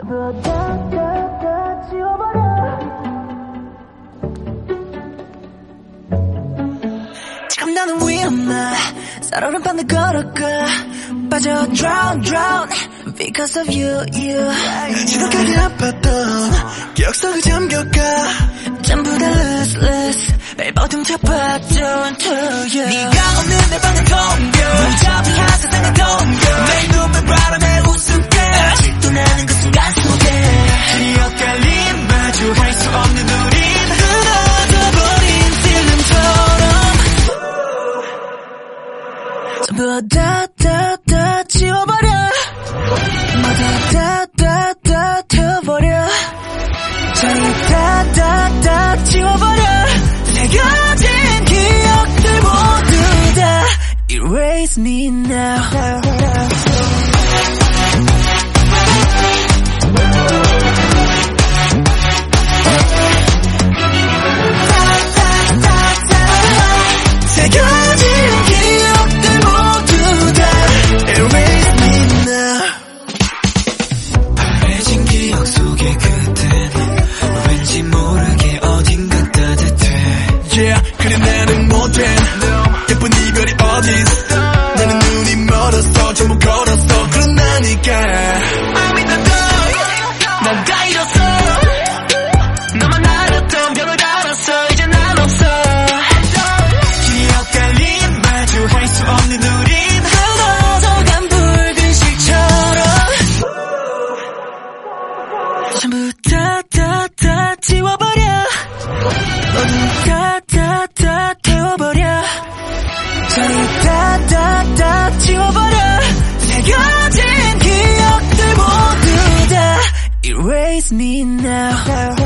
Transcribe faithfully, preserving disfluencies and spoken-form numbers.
전부 다, 다, 다 지워버려. 지금 나는 위험해. 살얼음 반대 걸어가. 빠져 drown drown because of you you. 지독하게 아팠던 기억 속에 잠겨가. 전부 다 lose lose 어둠 잡았던 to you. 네가 없는 내 방을 동겨. 무자비한 세상을 동겨. 내 눈물 바람에 웃음때 아직도 나는 그 순간 속에 기억 깔린 마주할 수 없는 우린 흐려져버린 필름처럼 전부 다 다 다 지워버려. 모두 다 다 다 태워버려. 저희 다 다 다 지워버려. 새겨진 기억들 모두 다 Erase me now. 새겨진 기억들 모두 다 Erase me now. 바래진 기억 속에 그때는 왠지 모르게 어딘가 따뜻해. Yeah, 그래 나는 못된 예쁜 이별이 어딨어. 나는 눈이 멀었어 전부 걸었어 그런다니까. I'm in the dark. 난 다 잃었어. 너만 알았던 벽을 달았어. 이제 난 없어. 기억 깔린 마주할 수 없는 우린 흘러서간 붉은 실처럼 전부 다 다 다 지워버려. 모두 다 다 다 태워버려. 저희 다 다 다 지워버려. 새겨진 기억들 모두 다 Erase me now.